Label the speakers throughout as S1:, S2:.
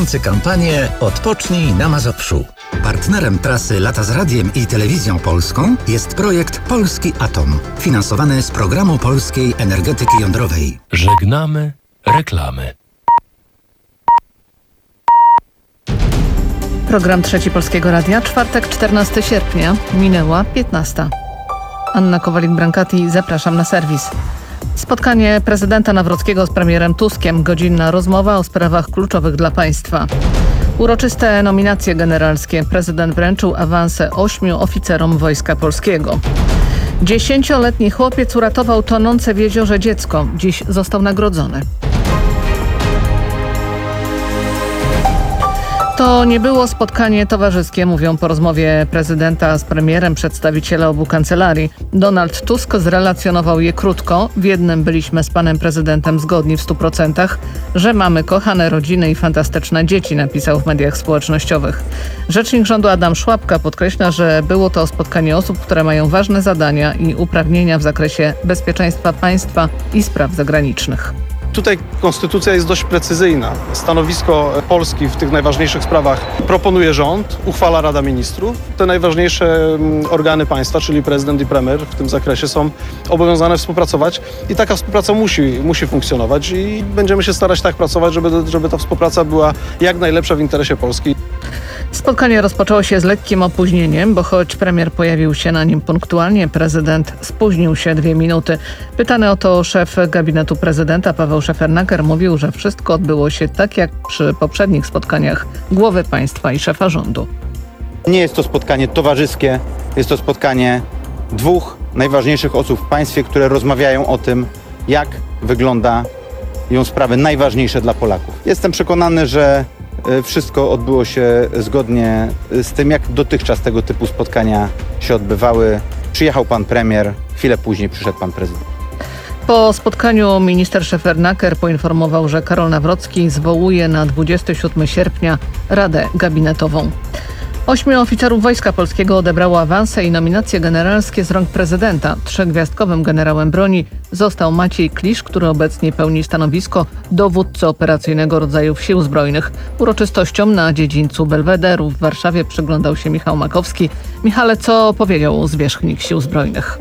S1: Kampanię Odpocznij na Mazowszu. Partnerem trasy Lata z Radiem i Telewizją Polską jest projekt Polski Atom, finansowany z Programu Polskiej Energetyki Jądrowej.
S2: Żegnamy reklamy.
S3: Program Trzeci Polskiego Radia, czwartek, 14 sierpnia, minęła 15. Anna Kowalik-Brankati, zapraszam na serwis. Spotkanie prezydenta Nawrockiego z premierem Tuskiem. Godzinna rozmowa o sprawach kluczowych dla państwa. Uroczyste nominacje generalskie. Prezydent wręczył awanse 8 oficerom Wojska Polskiego. 10-letni chłopiec uratował tonące w jeziorze dziecko. Dziś został nagrodzony. To nie było spotkanie towarzyskie, mówią po rozmowie prezydenta z premierem przedstawiciele obu kancelarii. Donald Tusk zrelacjonował je krótko. W jednym byliśmy z panem prezydentem zgodni w 100%, że mamy kochane rodziny i fantastyczne dzieci, napisał w mediach społecznościowych. Rzecznik rządu Adam Szłapka podkreśla, że było to spotkanie osób, które mają ważne zadania i uprawnienia w zakresie bezpieczeństwa państwa i spraw zagranicznych.
S4: Tutaj konstytucja jest dość precyzyjna. Stanowisko Polski w tych najważniejszych sprawach proponuje rząd, uchwala Rada Ministrów. Te najważniejsze organy państwa, czyli prezydent i premier w tym zakresie są obowiązane współpracować i taka współpraca musi funkcjonować i będziemy się starać tak pracować, żeby ta współpraca była jak najlepsza w interesie Polski.
S3: Spotkanie rozpoczęło się z lekkim opóźnieniem, bo choć premier pojawił się na nim punktualnie, prezydent spóźnił się 2 minuty. Pytany o to szef gabinetu prezydenta Paweł Szefernaker mówił, że wszystko odbyło się tak jak przy poprzednich spotkaniach głowy państwa i szefa rządu.
S5: Nie jest to spotkanie towarzyskie, jest to spotkanie 2 najważniejszych osób w państwie, które rozmawiają o tym, jak wyglądają sprawy najważniejsze dla Polaków. Jestem przekonany, że wszystko odbyło się zgodnie z tym, jak dotychczas tego typu spotkania się odbywały. Przyjechał pan premier, chwilę później przyszedł pan prezydent.
S3: Po spotkaniu minister Szefernaker poinformował, że Karol Nawrocki zwołuje na 27 sierpnia Radę Gabinetową. 8 oficerów Wojska Polskiego odebrało awanse i nominacje generalskie z rąk prezydenta. 3-gwiazdkowym generałem broni został Maciej Klisz, który obecnie pełni stanowisko dowódcy operacyjnego rodzajów Sił Zbrojnych. Uroczystościom na dziedzińcu Belwederu w Warszawie przyglądał się Michał Makowski. Michale, co powiedział zwierzchnik Sił Zbrojnych?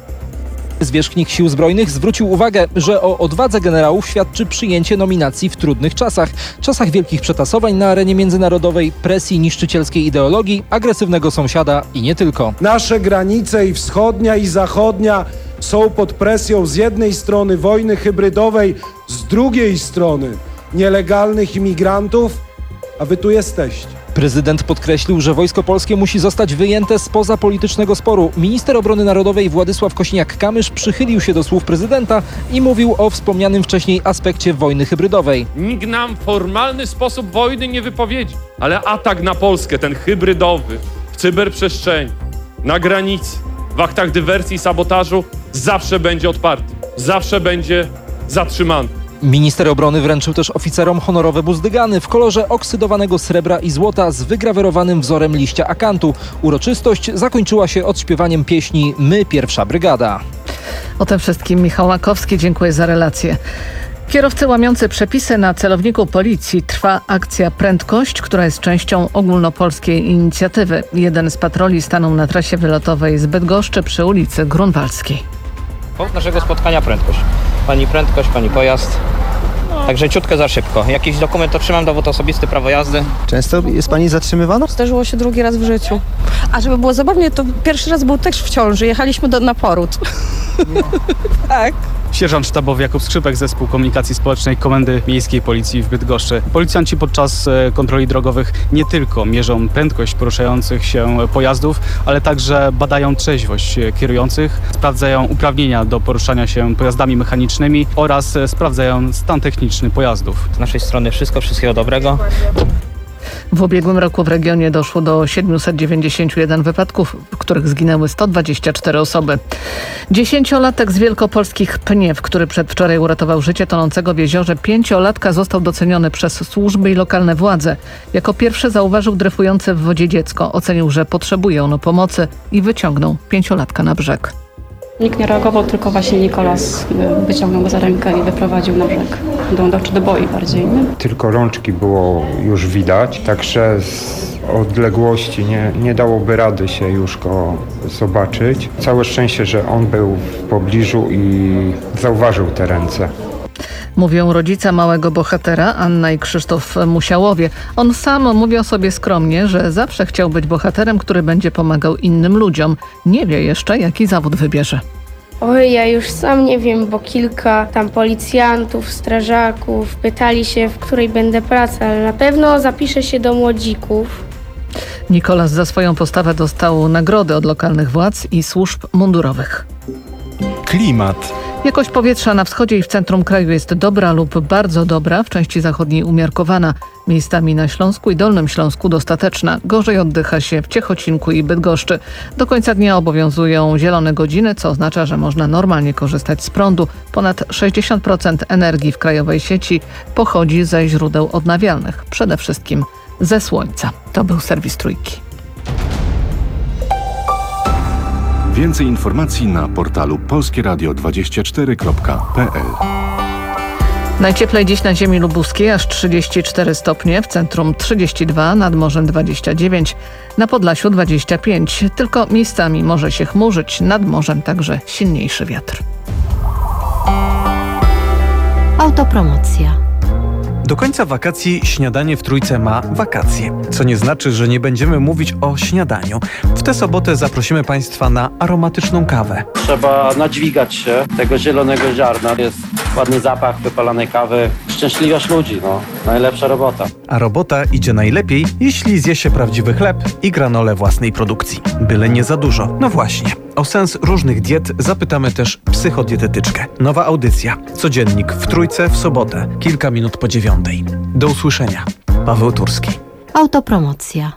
S6: Zwierzchnik Sił Zbrojnych zwrócił uwagę, że o odwadze generałów świadczy przyjęcie nominacji w trudnych czasach wielkich przetasowań na arenie międzynarodowej, presji niszczycielskiej ideologii, agresywnego sąsiada i nie tylko.
S7: Nasze granice i wschodnia i zachodnia są pod presją z jednej strony wojny hybrydowej, z drugiej strony nielegalnych imigrantów, a wy tu jesteście.
S6: Prezydent podkreślił, że Wojsko Polskie musi zostać wyjęte spoza politycznego sporu. Minister Obrony Narodowej Władysław Kosiniak-Kamysz przychylił się do słów prezydenta i mówił o wspomnianym wcześniej aspekcie wojny hybrydowej.
S8: Nikt nam formalny sposób wojny nie wypowiedzi, ale atak na Polskę, ten hybrydowy, w cyberprzestrzeni, na granicy, w aktach dywersji i sabotażu zawsze będzie odparty, zawsze będzie zatrzymany.
S6: Minister obrony wręczył też oficerom honorowe buzdygany w kolorze oksydowanego srebra i złota z wygrawerowanym wzorem liścia akantu. Uroczystość zakończyła się odśpiewaniem pieśni My, pierwsza brygada.
S3: O tym wszystkim Michał Makowski, dziękuję za relację. Kierowcy łamiący przepisy na celowniku policji. Trwa akcja Prędkość, która jest częścią ogólnopolskiej inicjatywy. Jeden z patroli stanął na trasie wylotowej z Bydgoszczy przy ulicy Grunwaldzkiej.
S9: Powód naszego spotkania prędkość. Pani prędkość, pani pojazd. Także ciutkę za szybko. Jakiś dokument otrzymam, dowód osobisty, prawo jazdy.
S10: Często jest pani zatrzymywana?
S11: Zdarzyło się 2. raz w życiu. A żeby było zabawnie, to pierwszy raz był też w ciąży. Jechaliśmy na poród. Tak.
S12: Sierżant sztabowy Jakub Skrzypek, Zespół Komunikacji Społecznej Komendy Miejskiej Policji w Bydgoszczy. Policjanci podczas kontroli drogowych nie tylko mierzą prędkość poruszających się pojazdów, ale także badają trzeźwość kierujących, sprawdzają uprawnienia do poruszania się pojazdami mechanicznymi oraz sprawdzają stan techniczny pojazdów.
S9: Z naszej strony wszystkiego dobrego.
S3: W ubiegłym roku w regionie doszło do 791 wypadków, w których zginęły 124 osoby. 10-latek z wielkopolskich Pniew, który przedwczoraj uratował życie tonącego w jeziorze 5-latka, został doceniony przez służby i lokalne władze. Jako pierwszy zauważył dryfujące w wodzie dziecko. Ocenił, że potrzebuje ono pomocy i wyciągnął 5-latka na brzeg.
S11: Nikt nie reagował, tylko właśnie Nikolas wyciągnął go za rękę i wyprowadził na brzeg. Do boi bardziej, nie?
S13: Tylko rączki było już widać, także z odległości nie dałoby rady się już go zobaczyć. Całe szczęście, że on był w pobliżu i zauważył te ręce.
S3: Mówią rodzice małego bohatera, Anna i Krzysztof Musiałowie. On sam mówi o sobie skromnie, że zawsze chciał być bohaterem, który będzie pomagał innym ludziom. Nie wie jeszcze, jaki zawód wybierze.
S14: Oj, ja już sam nie wiem, bo kilka tam policjantów, strażaków pytali się, w której będę pracy, ale na pewno zapiszę się do młodzików.
S3: Nikolas za swoją postawę dostał nagrody od lokalnych władz i służb mundurowych.
S15: Klimat.
S3: Jakość powietrza na wschodzie i w centrum kraju jest dobra lub bardzo dobra, w części zachodniej umiarkowana. Miejscami na Śląsku i Dolnym Śląsku dostateczna. Gorzej oddycha się w Ciechocinku i Bydgoszczy. Do końca dnia obowiązują zielone godziny, co oznacza, że można normalnie korzystać z prądu. Ponad 60% energii w krajowej sieci pochodzi ze źródeł odnawialnych, przede wszystkim ze słońca. To był serwis Trójki.
S16: Więcej informacji na portalu polskieradio24.pl.
S3: Najcieplej dziś na ziemi lubuskiej, aż 34 stopnie, w centrum 32, nad morzem 29, na Podlasiu 25. Tylko miejscami może się chmurzyć, nad morzem także silniejszy wiatr.
S17: Autopromocja.
S15: Do końca wakacji śniadanie w Trójce ma wakacje, co nie znaczy, że nie będziemy mówić o śniadaniu. W tę sobotę zaprosimy Państwa na aromatyczną kawę.
S18: Trzeba nadźwigać się tego zielonego ziarna. Jest ładny zapach wypalanej kawy. Szczęśliwość ludzi, najlepsza robota.
S15: A robota idzie najlepiej, jeśli zje się prawdziwy chleb i granole własnej produkcji. Byle nie za dużo. No właśnie. O sens różnych diet zapytamy też psychodietetyczkę. Nowa audycja. Codziennik w Trójce w sobotę. Kilka minut po 9. Do usłyszenia. Paweł Turski.
S17: Autopromocja.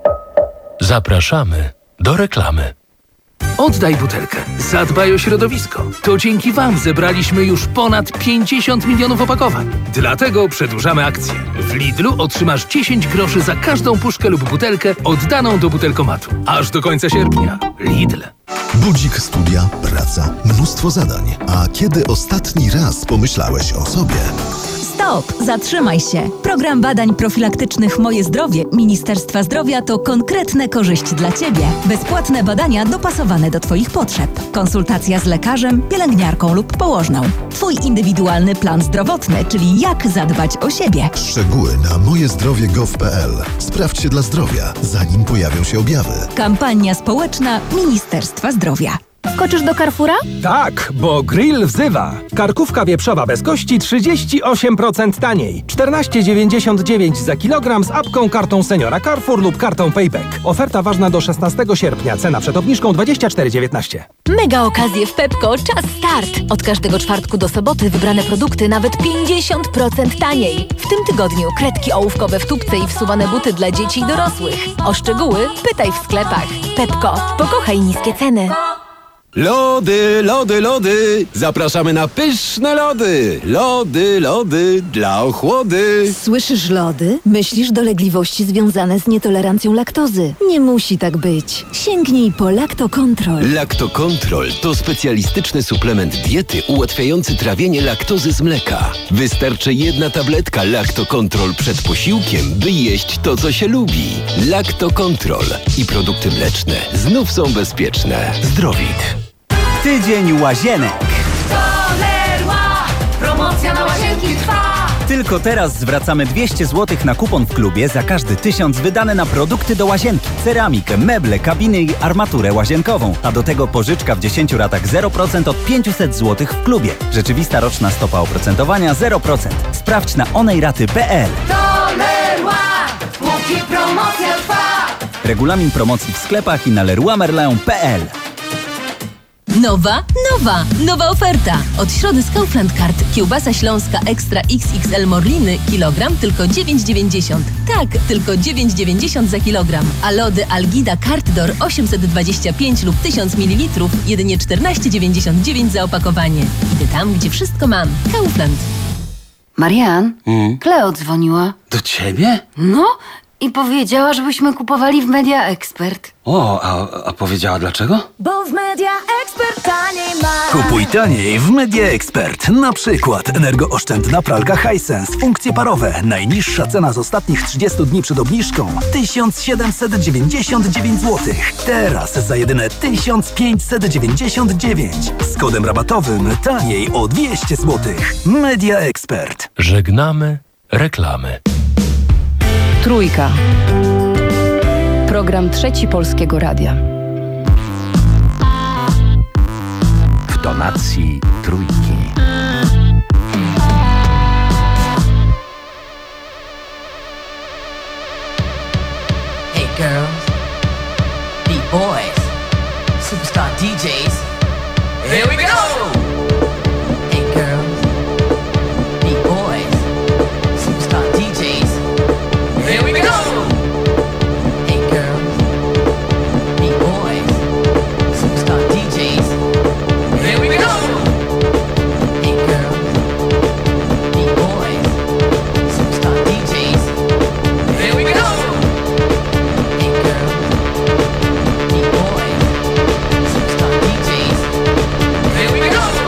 S2: Zapraszamy do reklamy.
S19: Oddaj butelkę. Zadbaj o środowisko. To dzięki Wam zebraliśmy już ponad 50 milionów opakowań. Dlatego przedłużamy akcję. W Lidlu otrzymasz 10 groszy za każdą puszkę lub butelkę oddaną do butelkomatu. Aż do końca sierpnia. Lidl.
S20: Budzik, studia, praca, mnóstwo zadań. A kiedy ostatni raz pomyślałeś o sobie?
S21: Stop! Zatrzymaj się! Program badań profilaktycznych Moje Zdrowie Ministerstwa Zdrowia to konkretne korzyści dla Ciebie. Bezpłatne badania dopasowane do Twoich potrzeb. Konsultacja z lekarzem, pielęgniarką lub położną. Twój indywidualny plan zdrowotny, czyli jak zadbać o siebie.
S20: Szczegóły na mojezdrowie.gov.pl. Sprawdź się dla zdrowia, zanim pojawią się objawy.
S21: Kampania społeczna Ministerstwa Zdrowia.
S17: Skoczysz do Carrefoura?
S22: Tak, bo grill wzywa. Karkówka wieprzowa bez kości 38% taniej. 14,99 za kilogram z apką, kartą Seniora Carrefour lub kartą Payback. Oferta ważna do 16 sierpnia. Cena przed obniżką 24,19.
S21: Mega okazje w Pepco. Czas start. Od każdego czwartku do soboty wybrane produkty nawet 50% taniej. W tym tygodniu kredki ołówkowe w tubce i wsuwane buty dla dzieci i dorosłych. O szczegóły pytaj w sklepach. Pepco. Pokochaj niskie ceny.
S23: Lody, lody, lody! Zapraszamy na pyszne lody! Lody, lody dla ochłody!
S21: Słyszysz lody? Myślisz dolegliwości związane z nietolerancją laktozy. Nie musi tak być. Sięgnij po Lactocontrol.
S23: Lactocontrol to specjalistyczny suplement diety ułatwiający trawienie laktozy z mleka. Wystarczy jedna tabletka Lactocontrol przed posiłkiem, by jeść to, co się lubi. Lactocontrol i produkty mleczne znów są bezpieczne. Zdrowit.
S24: Tydzień łazienek.
S25: Promocja na łazienki trwa!
S24: Tylko teraz zwracamy 200 zł na kupon w klubie za każdy 1000 wydane na produkty do łazienki. Ceramikę, meble, kabiny i armaturę łazienkową. A do tego pożyczka w 10 ratach 0% od 500 zł w klubie. Rzeczywista roczna stopa oprocentowania 0%. Sprawdź na onejraty.pl.
S25: Póki promocja trwa!
S24: Regulamin promocji w sklepach i na leroymerlin.pl.
S21: Nowa oferta. Od środy z Kaufland Card. Kiełbasa śląska Ekstra XXL Morliny kilogram tylko 9,90. Tak, tylko 9,90 za kilogram. A lody Algida Cartdor 825 lub 1000 ml jedynie 14,99 za opakowanie. Idę tam, gdzie wszystko mam. Kaufland.
S26: Marian, Kleo dzwoniła.
S23: Do ciebie?
S26: No
S1: I powiedziała, żebyśmy kupowali w Media Expert.
S4: O, a powiedziała dlaczego?
S25: Bo w Media Expert taniej ma.
S5: Kupuj taniej w Media Expert. Na przykład energooszczędna pralka Hisense. Funkcje parowe. Najniższa cena z ostatnich 30 dni przed obniżką 1799 zł. Teraz za jedyne 1599. Z kodem rabatowym taniej o 200 zł. Media Expert.
S2: Żegnamy reklamy.
S7: Trójka. Program Trzeci Polskiego Radia.
S5: W tonacji Trójki.
S8: Hey girls, beat boys, superstar DJs. Here we go! Hey girls, beat boys, superstar DJs. Here we go! Hey girls, beat boys, superstar DJs. Here we go! Hey girls, beat boys, superstar DJs. Here we go! Here we go!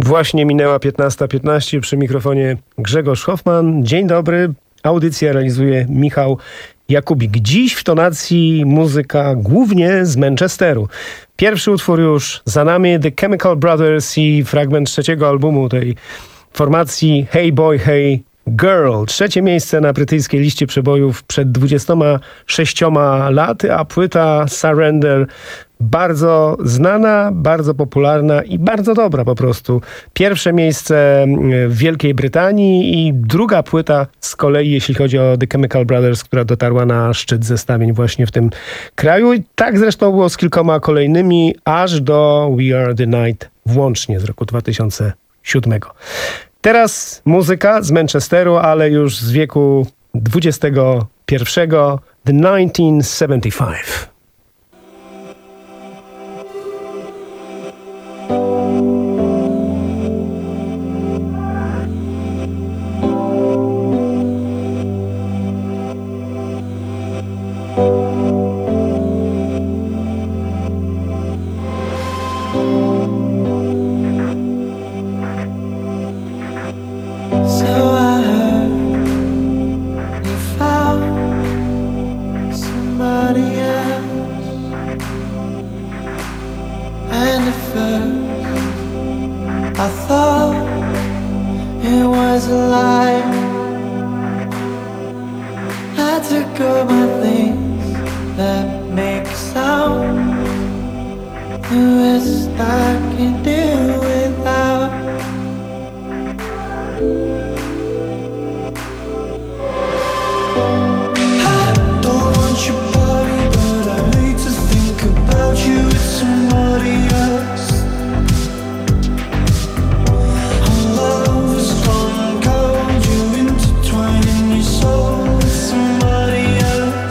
S6: Właśnie minęła 15:15, przy mikrofonie Grzegorz Hoffman. Dzień dobry, audycję realizuje Michał Jakubik. Dziś w tonacji muzyka głównie z Manchesteru. Pierwszy utwór już za nami, The Chemical Brothers i fragment trzeciego albumu tej formacji Hey Boy, Hey Girl. Trzecie miejsce na brytyjskiej liście przebojów przed 26 laty, a płyta Surrender bardzo znana, bardzo popularna i bardzo dobra po prostu. Pierwsze miejsce w Wielkiej Brytanii i druga płyta z kolei, jeśli chodzi o The Chemical Brothers, która dotarła na szczyt zestawień właśnie w tym kraju. I tak zresztą było z kilkoma kolejnymi, aż do We Are The Night włącznie z roku 2007. Teraz muzyka z Manchesteru, ale już z wieku XXI, The 1975.
S9: Somebody else.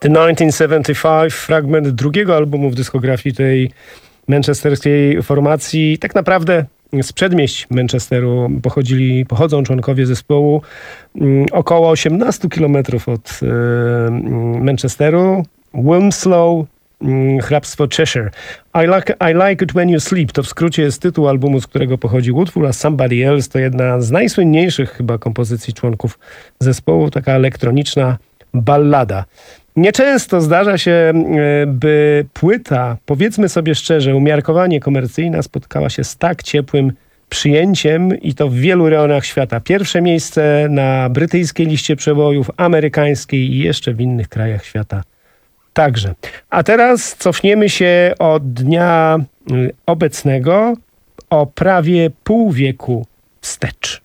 S6: 1975, fragment drugiego albumu w dyskografii tej manchesterskiej formacji. Tak naprawdę z przedmieść Manchesteru pochodzą członkowie zespołu około 18 km od Manchesteru. Wilmslow, hrabstwo Cheshire. I Like It When You Sleep to w skrócie jest tytuł albumu, z którego pochodzi utwór, a Somebody Else to jedna z najsłynniejszych chyba kompozycji członków zespołu, taka elektroniczna ballada. Nieczęsto zdarza się, by płyta, powiedzmy sobie szczerze, umiarkowanie komercyjna spotkała się z tak ciepłym przyjęciem i to w wielu rejonach świata. Pierwsze miejsce na brytyjskiej liście przebojów, amerykańskiej i jeszcze w innych krajach świata także. A teraz cofniemy się od dnia obecnego o prawie pół wieku wstecz.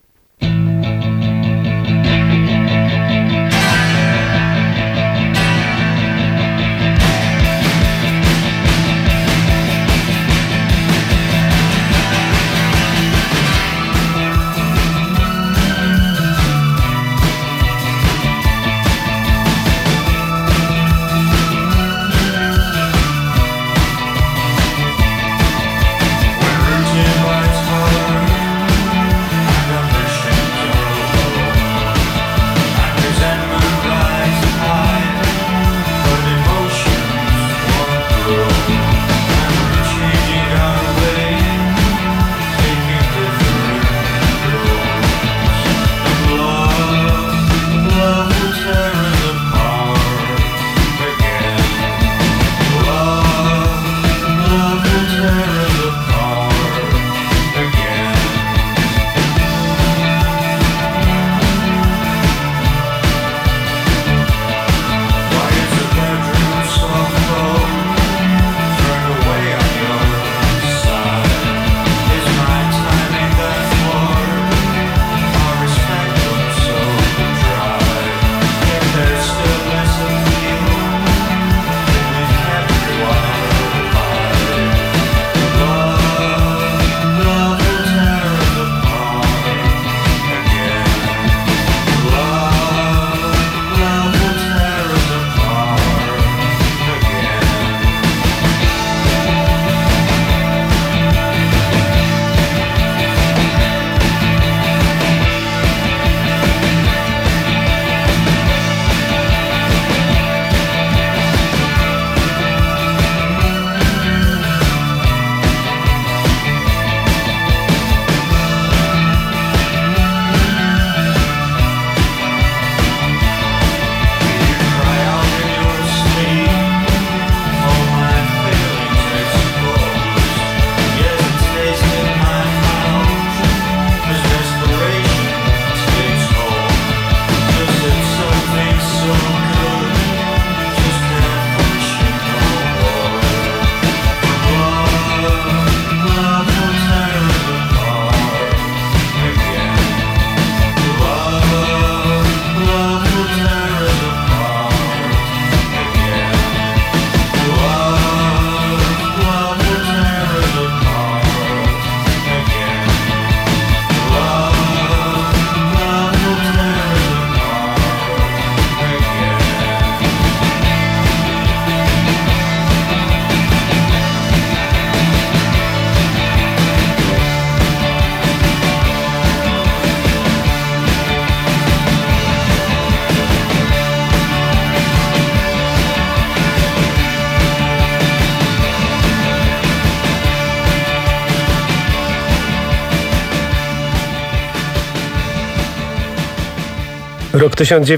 S6: Rok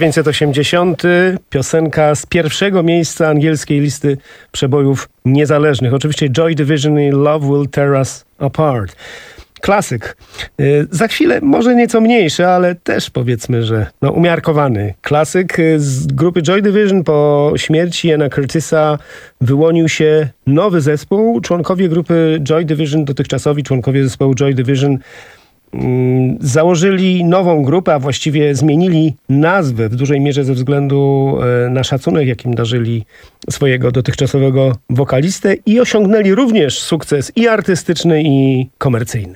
S6: 1980, piosenka z pierwszego miejsca angielskiej listy przebojów niezależnych. Oczywiście Joy Division i Love Will Tear Us Apart. Klasyk. Za chwilę może nieco mniejszy, ale też powiedzmy, że umiarkowany klasyk. Z grupy Joy Division po śmierci Iana Curtisa wyłonił się nowy zespół. Członkowie grupy Joy Division, dotychczasowi członkowie zespołu Joy Division, założyli nową grupę, a właściwie zmienili nazwę w dużej mierze ze względu na szacunek, jakim darzyli swojego dotychczasowego wokalistę i osiągnęli również sukces i artystyczny, i komercyjny.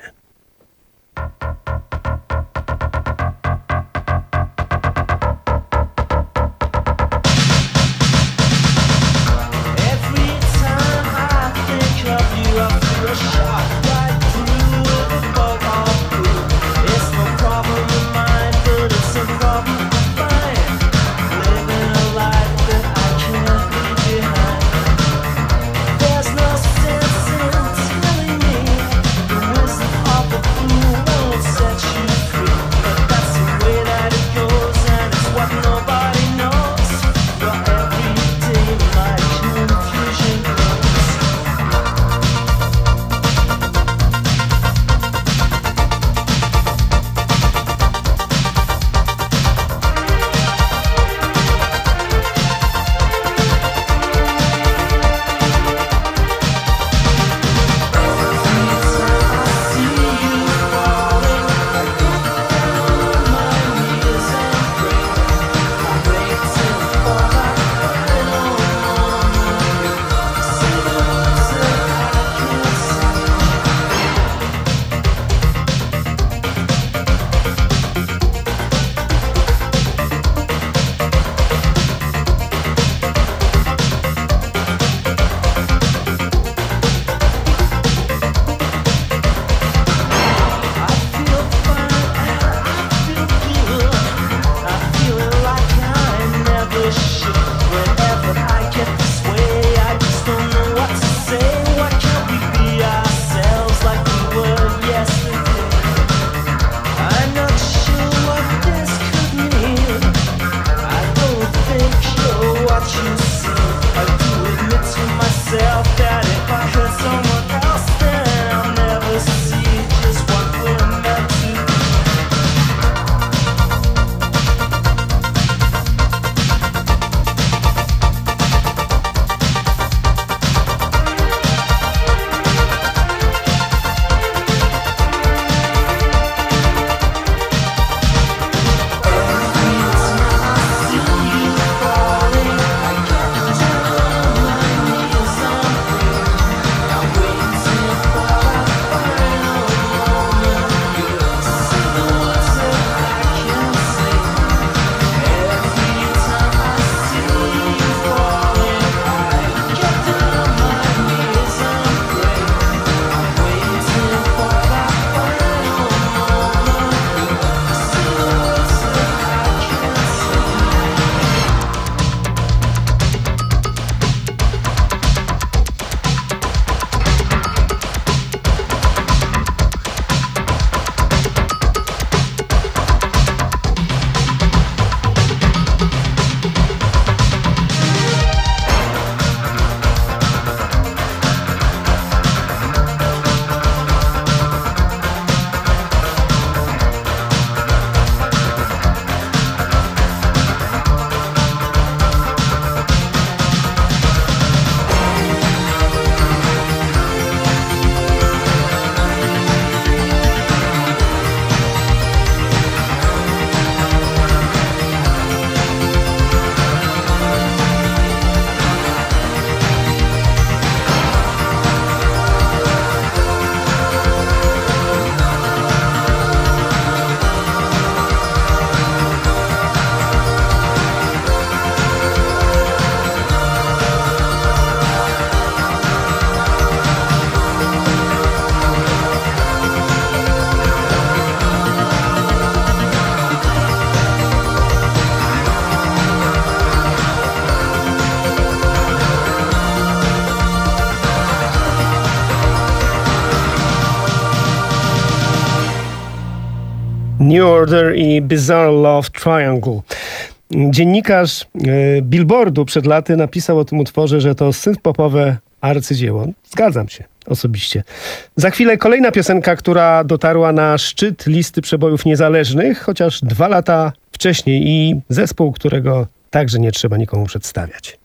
S6: New Order i Bizarre Love Triangle. Dziennikarz Billboardu przed laty napisał o tym utworze, że to synth-popowe arcydzieło. Zgadzam się osobiście. Za chwilę kolejna piosenka, która dotarła na szczyt listy przebojów niezależnych, chociaż 2 lata wcześniej, i zespół, którego także nie trzeba nikomu przedstawiać.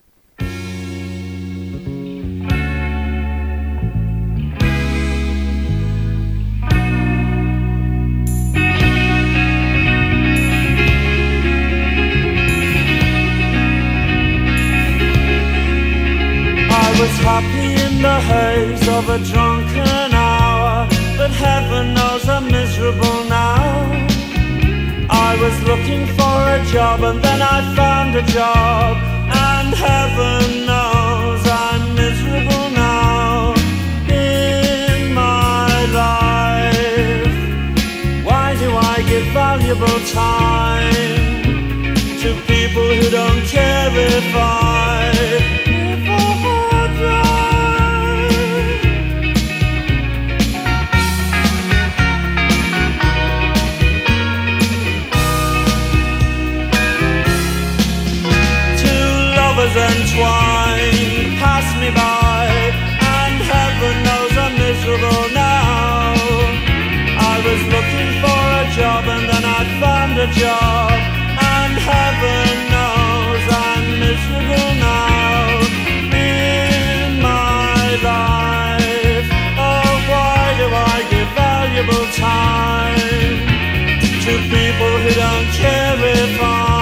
S9: I was happy in the haze of a drunken hour, but heaven knows I'm miserable now. I was looking for a job and then I found a job, and heaven knows I'm miserable now. In my life, why do I give valuable time to people who don't care if I entwined, pass me by, and heaven knows I'm miserable now. I was looking for a job and then I found a job, and heaven knows I'm miserable now. In my life, oh why do I give valuable time to people who don't care if I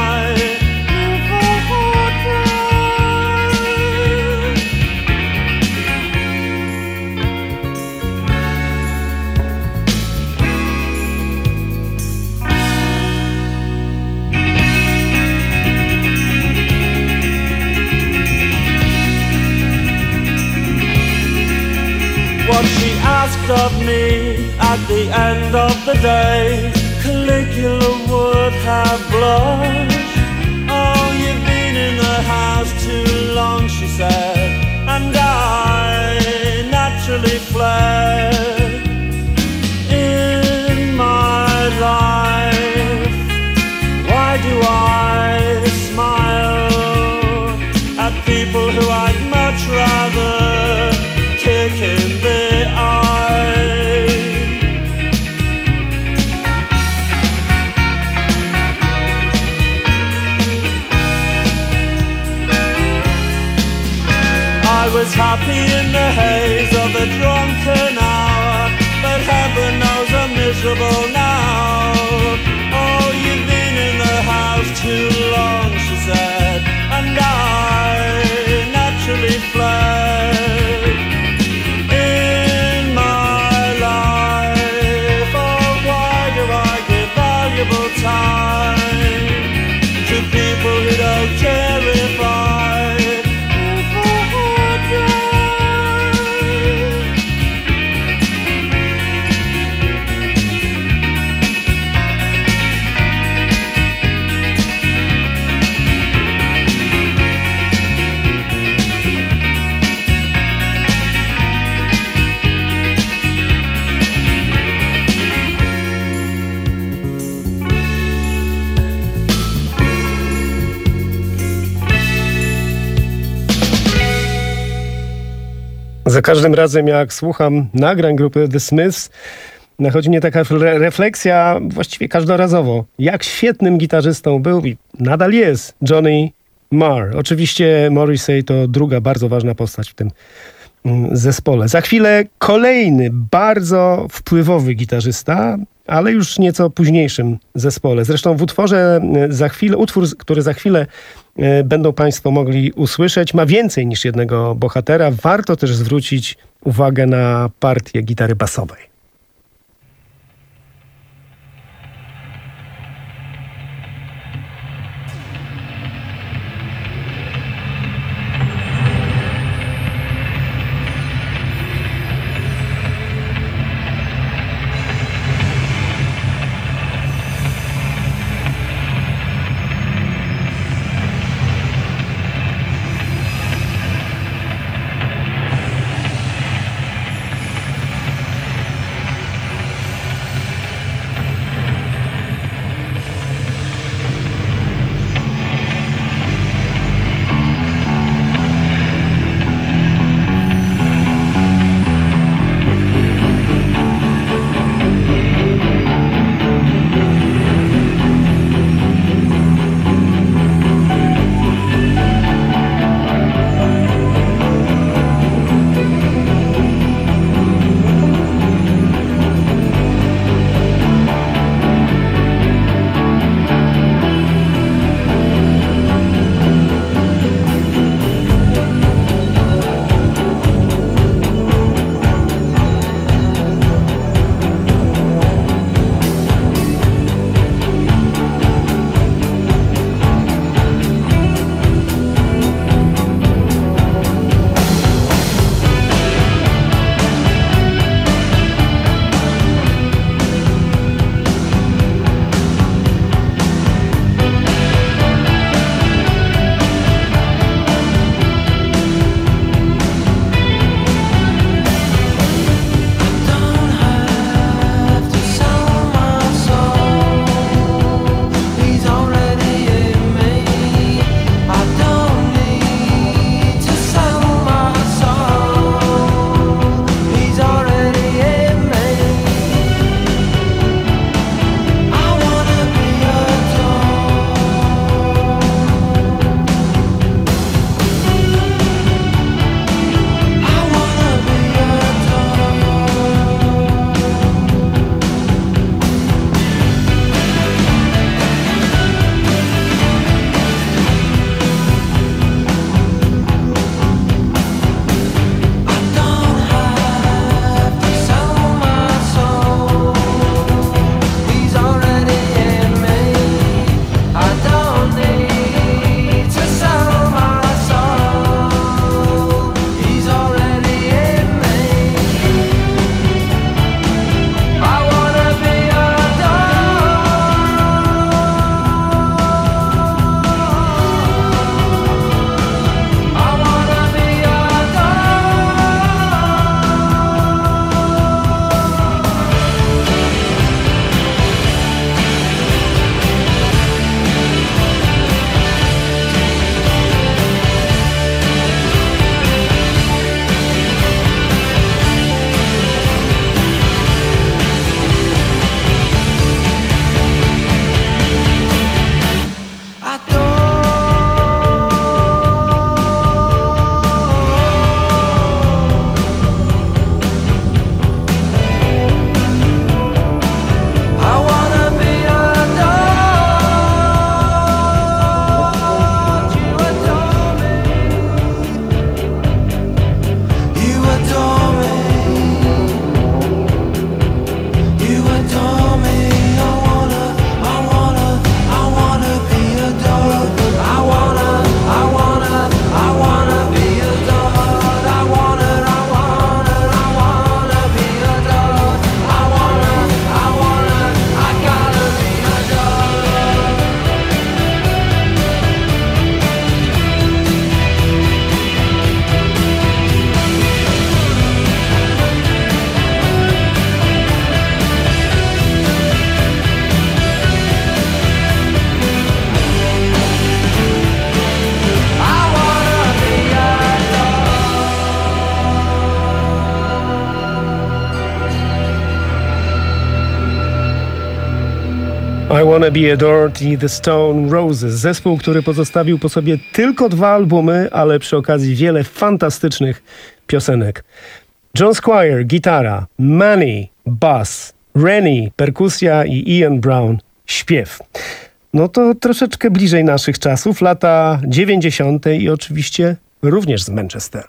S9: what she asked of me at the end of the day, Caligula would have blushed. Oh, you've been in the house too long, she said, and I naturally fled. In my life, why do I smile at people who I'd much rather kick in the eye? I was happy in the haze of a drunken hour, but heaven knows I'm miserable now. Oh, you've been in the house too long, she said, and I naturally fled. In my life, oh, why do I give valuable time to people who don't care if I
S6: Za każdym razem, jak słucham nagrań grupy The Smiths, nachodzi mnie taka refleksja właściwie każdorazowo, jak świetnym gitarzystą był i nadal jest Johnny Marr. Oczywiście Morrissey to druga bardzo ważna postać w tym zespole. Za chwilę kolejny bardzo wpływowy gitarzysta, ale już nieco późniejszym zespole. Zresztą w utworze utwór, który za chwilę będą Państwo mogli usłyszeć, ma więcej niż jednego bohatera. Warto też zwrócić uwagę na partię gitary basowej. I Wanna Be Adored i The Stone Roses. Zespół, który pozostawił po sobie tylko 2 albumy, ale przy okazji wiele fantastycznych piosenek. John Squire, gitara, Manny, bass, Rennie, perkusja i Ian Brown, śpiew. No to troszeczkę bliżej naszych czasów, lata 90. i oczywiście również z Manchesteru.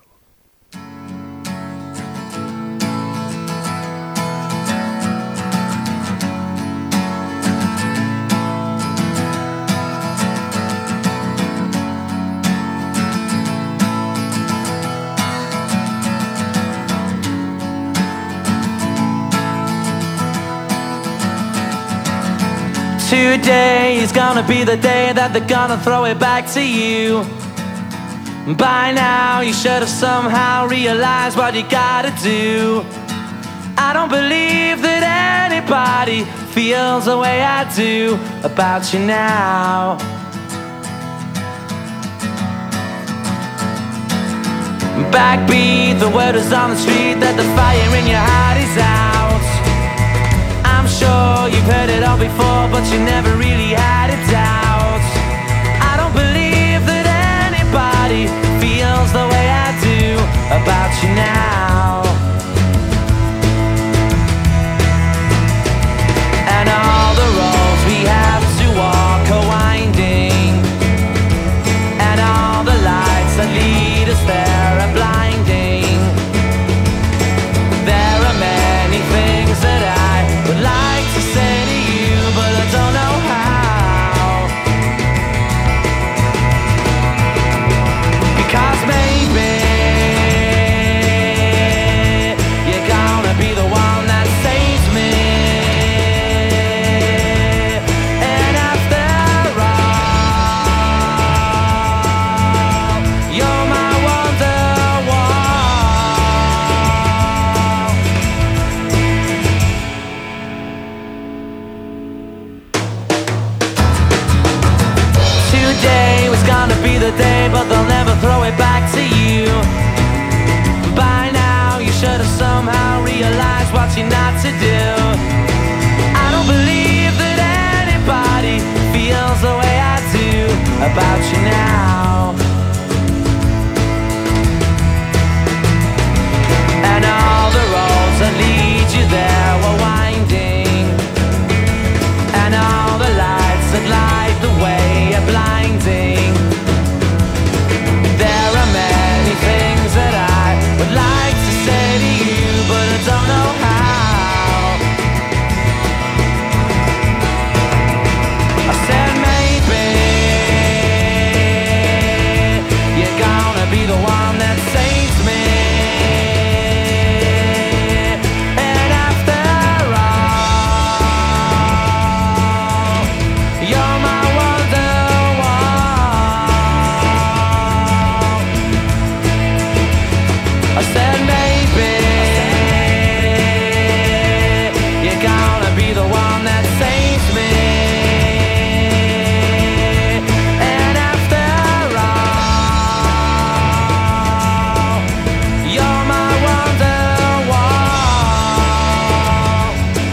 S10: Today is gonna be the day that they're gonna throw it back to you. By now you should have somehow realized what you gotta do. I don't believe that anybody feels the way I do about you now. Backbeat, the word is on the street that the fire in your heart is out. I'm sure you've heard it all before, but you never really had a doubt. I don't believe that anybody feels the way I do about you now. And all the roads we have to walk are winding, and all the lights that lead us there are blinding. There are many things that I would like to say to you, but I don't know how. Because maybe you're gonna be the one that saves me. And after all, you're my wonderwall. Today was gonna be the day, but they'll never throw it back to you. By now you should have somehow realized what you're not to do. I don't believe that anybody feels the way I do about you now. And all the roads that lead you there were winding, and all the lights that light the way are blinding. There are many things that I would like to say to you, but I don't know how. I said maybe you're gonna be the one that saves me. And after all, you're my wonderwall. I said maybe you're gonna be the one that saves me. And after all, you're my wonderwall.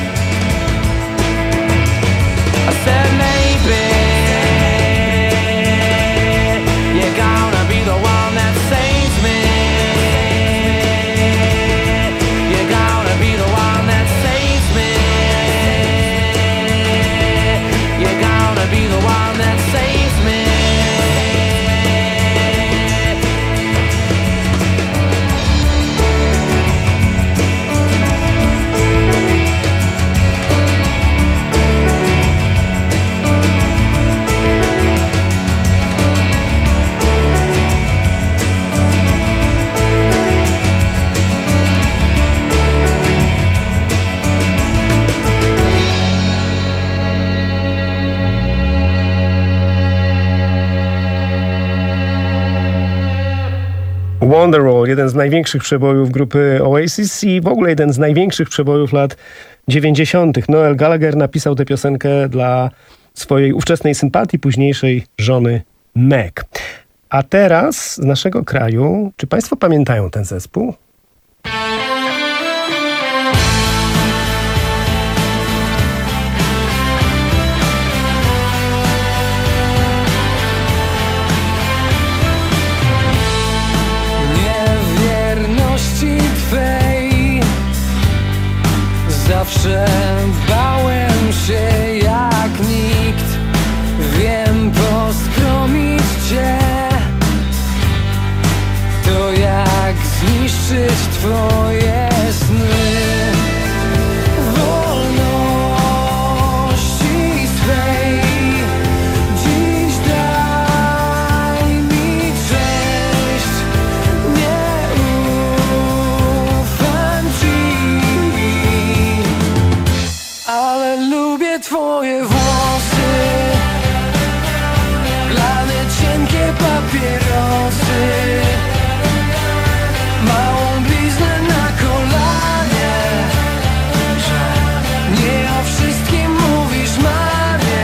S10: I said maybe you're gonna be the one that saves me. You're gonna be the one that saves me. You're gonna be the one that saves me.
S6: Wonderwall, jeden z największych przebojów grupy Oasis i w ogóle jeden z największych przebojów lat 90. Noel Gallagher napisał tę piosenkę dla swojej ówczesnej sympatii, późniejszej żony Meg. A teraz z naszego kraju, czy państwo pamiętają ten zespół?
S10: zawsze bałem się jak nikt. Wiem, poskromić cię to jak zniszczyć twoje sny. Wolności swej dziś daj mi cześć. Nie ufam ci, ale lubię twoje włosy, glane cienkie papierosy, małą bliznę na kolanie, że nie o wszystkim mówisz mamie.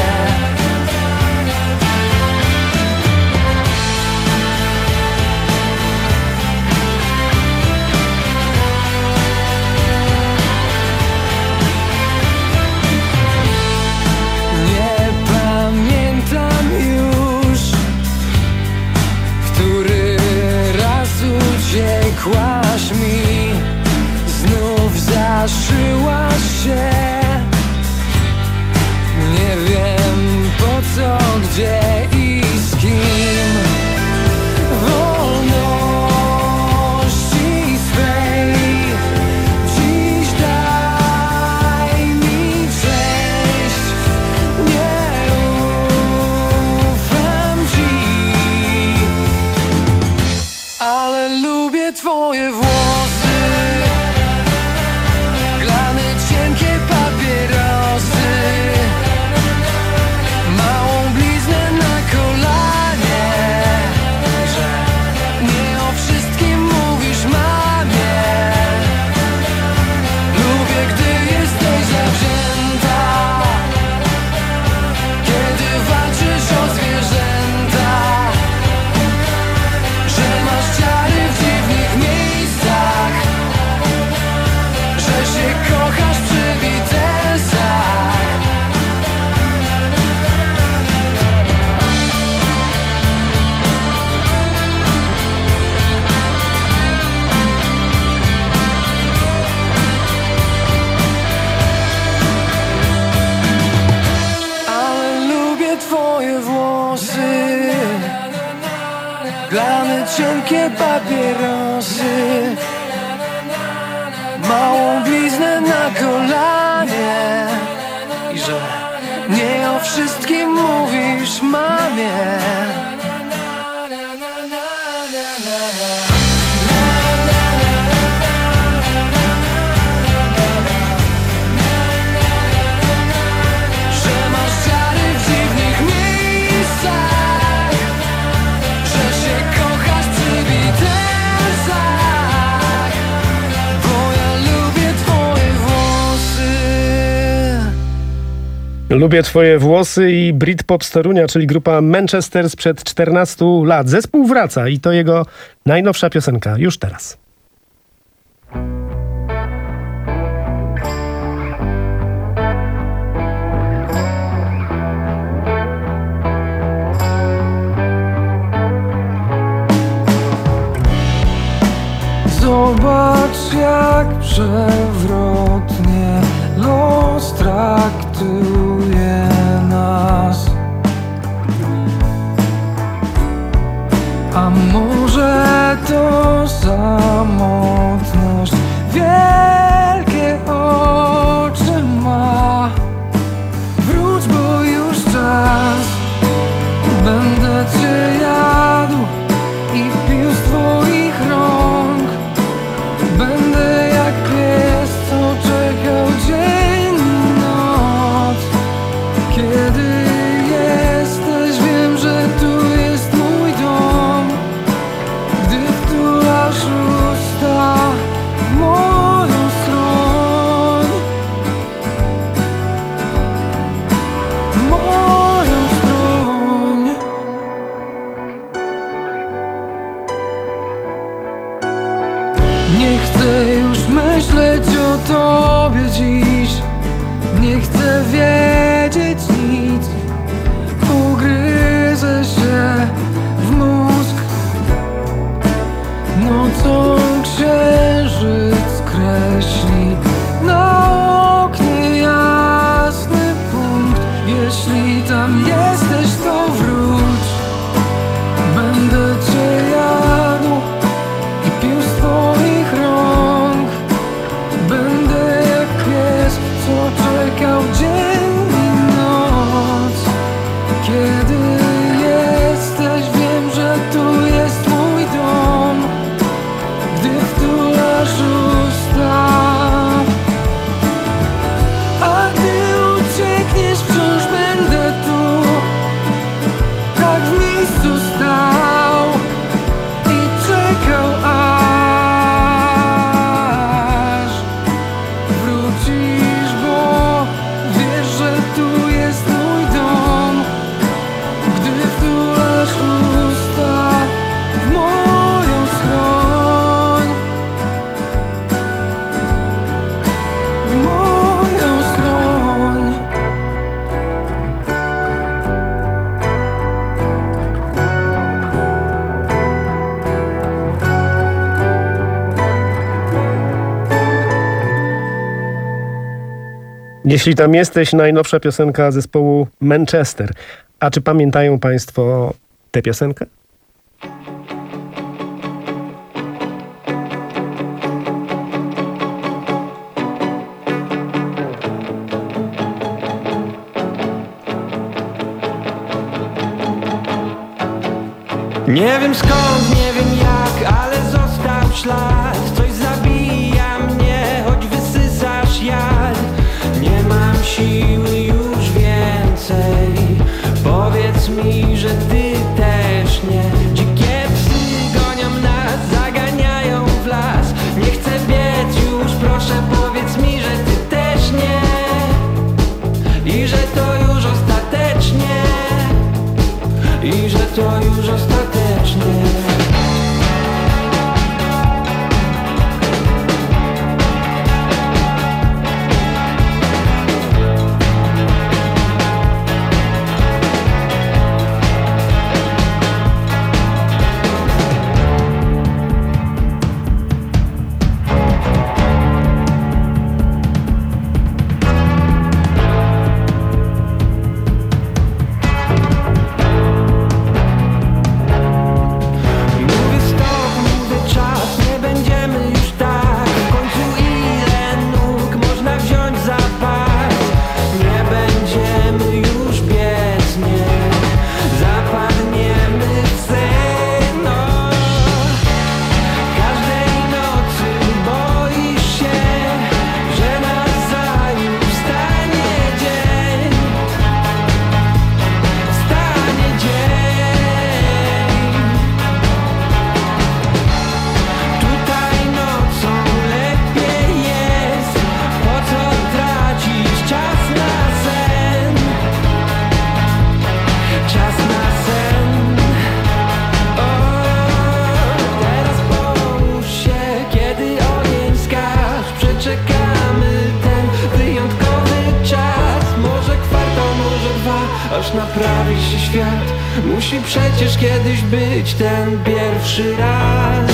S10: Nie pamiętam już, który raz uciekłaś mi, znów zaszyłaś się. Nie wiem po co, gdzie i z kim. Wolności swej dziś daj mi cześć. Nie ufam ci, ale lubię twoje włosy, glane cienkie papierosy, małą bliznę na kolanie, że nie o wszystkim mówisz mamie. Lubię, gdy jesteś zawzięta, kiedy walczysz o zwierzęta, że masz ciary w dziwnych miejscach, że się kochasz przy Beatlesach. Ale lubię twoje włosy, glane cienkie papierosy, małą bliznę na kolanie i że nie o wszystkim mówisz mamie. Że masz ciary w dziwnych miejscach, że się kochasz przy Beatlesach, bo ja lubię twoje włosy.
S6: Lubię twoje włosy i Britpop z Torunia, czyli grupa Manchester sprzed 14 lat. Zespół wraca i to jego najnowsza piosenka już teraz.
S10: Zobacz, jak przewrotnie los traktuje nas. A może to samotność wielkie oczy ma? Wróć, bo już czas. Będę cię jadł i pił z twoich rąk. Będę jak pies, co czekał dzień i noc. Kiedy jesteś, wiem, że tu jest mój dom. Gdy wtulasz usta w moją stronę, w moją stronę. Nie chcę już myśleć o tobie dziś. Nie chcę wiedzieć nic. Ugryzę się w mózg. Nocą księżyc kreśli na
S6: Jeśli tam jesteś, najnowsza piosenka zespołu Manchester. A czy pamiętają Państwo tę piosenkę?
S10: Nie wiem skąd, nie wiem jak, ale został ślad. Coś zabija mnie, choć wysysasz jad. Nie mam siły już więcej. Powiedz mi, że ty też nie. Dzikie psy gonią nas, zaganiają w las. Nie chcę biec już, proszę powiedz mi, że ty też nie. I że to już ostatecznie. I że to już ostatecznie. Aż naprawi się świat. Musi przecież kiedyś być ten pierwszy raz.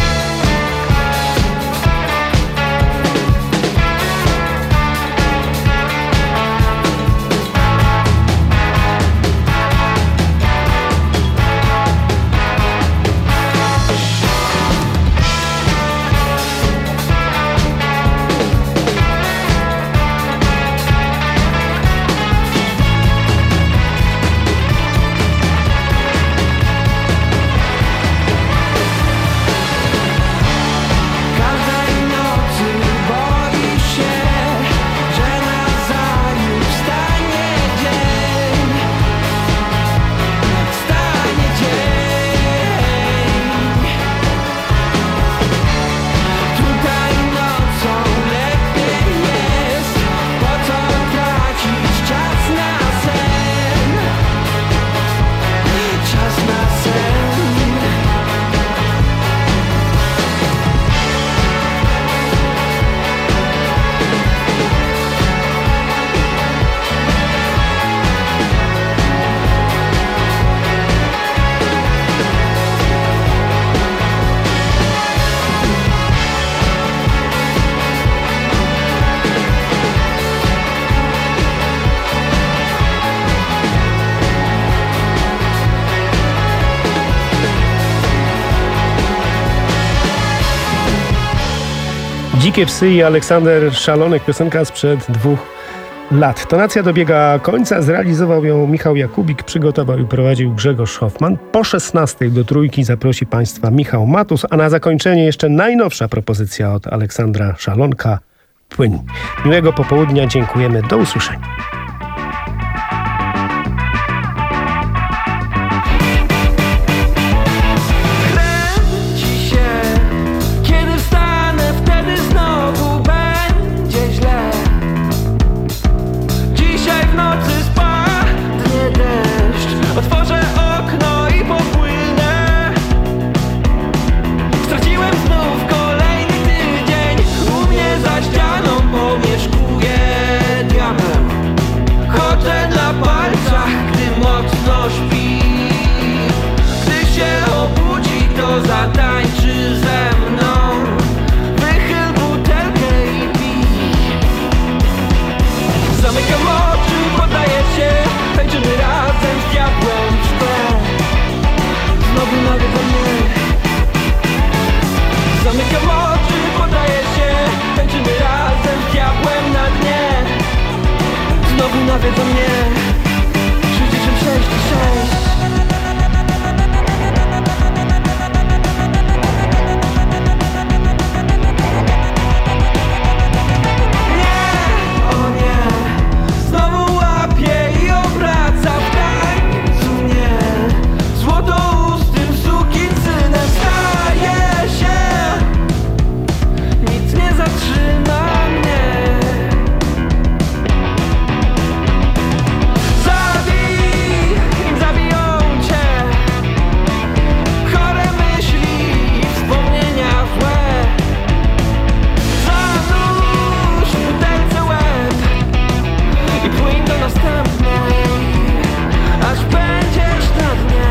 S6: Dzikie psy i Aleksander Szalonek, piosenka sprzed 2 lat. Tonacja dobiega końca, zrealizował ją Michał Jakubik, przygotował i prowadził Grzegorz Hoffman. Po 16 do Trójki zaprosi Państwa Michał Matus, a na zakończenie jeszcze najnowsza propozycja od Aleksandra Szalonka, Płyń. Miłego popołudnia, dziękujemy, do usłyszenia.
S10: Otworzę okno i popłynę. Straciłem znów kolejny tydzień. U mnie za ścianą pomieszkuje diabeł. Wiedzą mnie 66. Znowu łapię i obraca w tańcu mnie. Złotoustym sukinsynem staje się. Nic nie zatrzyma mnie. Zabij, im zabiją cię. Chore myśli i wspomnienia złe. Zanurz w butelce łeb i płyń do następnej, aż będziesz na dnie.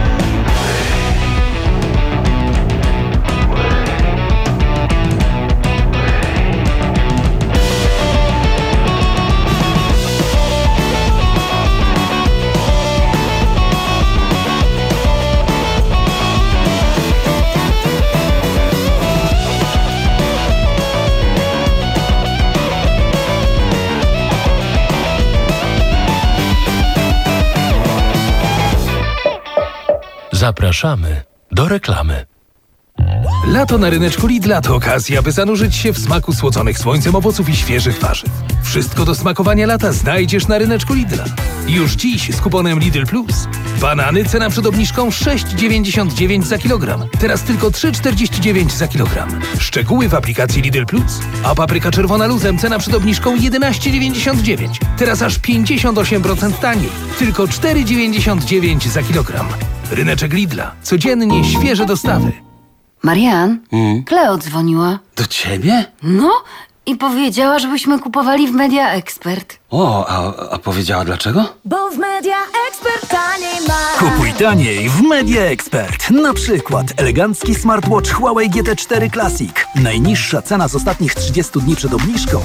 S2: Zapraszamy do reklamy.
S19: Lato na ryneczku Lidla to okazja, by zanurzyć się w smaku słodzonych słońcem owoców i świeżych warzyw. Wszystko do smakowania lata znajdziesz na ryneczku Lidla. Już dziś z kuponem Lidl Plus. Banany cena przed obniżką 6,99 za kilogram. Teraz tylko 3,49 za kilogram. Szczegóły w aplikacji Lidl Plus. A papryka czerwona luzem cena przed obniżką 11,99. Teraz aż 58% taniej. Tylko 4,99 za kilogram. Ryneczek Lidla. Codziennie świeże dostawy.
S1: Marian, Kleo dzwoniła.
S4: Do ciebie?
S1: No i powiedziała, żebyśmy kupowali w Media Expert.
S4: O, a powiedziała dlaczego?
S25: Bo w Media Expert taniej ma.
S5: Kupuj taniej w Media Expert. Na przykład elegancki smartwatch Huawei GT4 Classic. Najniższa cena z ostatnich 30 dni przed obniżką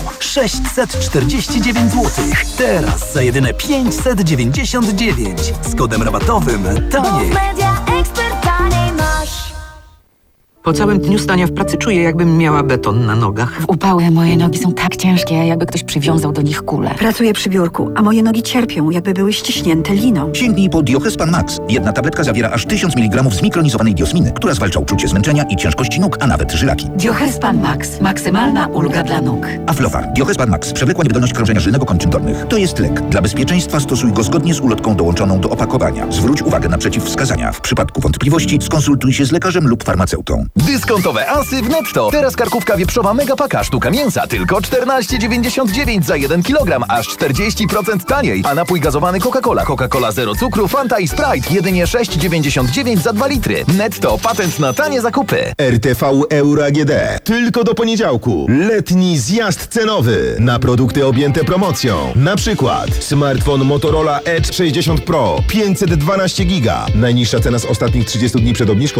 S5: 649 zł. Teraz za jedyne 599. Z kodem rabatowym
S25: Bo
S5: taniej.
S25: w Media Expert taniej masz.
S11: Po całym dniu stania w pracy czuję, jakbym miała beton na nogach.
S12: W upały moje nogi są tak ciężkie, jakby ktoś przywiązał do nich kulę.
S13: Pracuję przy biurku, a moje nogi cierpią, jakby były ściśnięte liną.
S14: Sięgnij po Diohespan Max. Jedna tabletka zawiera aż 1000 mg zmikronizowanej diosminy, która zwalcza uczucie zmęczenia i ciężkości nóg, a nawet żylaki.
S12: Diohespan Max. Maksymalna ulga dla nóg.
S14: Aflofar. Diohespan Max. Przewlekła niewydolność krążenia żylnego kończyn dolnych. To jest lek. Dla bezpieczeństwa stosuj go zgodnie z ulotką dołączoną do opakowania. Zwróć uwagę na przeciwwskazania. W przypadku wątpliwości skonsultuj się z lekarzem lub farmaceutą.
S16: Dyskontowe asy w Netto. Teraz karkówka wieprzowa Megapaka, sztuka mięsa tylko 14,99 za 1 kg, aż 40% taniej. A napój gazowany Coca-Cola, Coca-Cola zero cukru, Fanta i Sprite jedynie 6,99 za 2 litry. Netto, patent na tanie zakupy.
S26: RTV Euro AGD. Tylko do poniedziałku. Letni zjazd cenowy na produkty objęte promocją. Na przykład smartfon Motorola Edge 60 Pro 512 GB. Najniższa cena z ostatnich 30 dni przed obniżką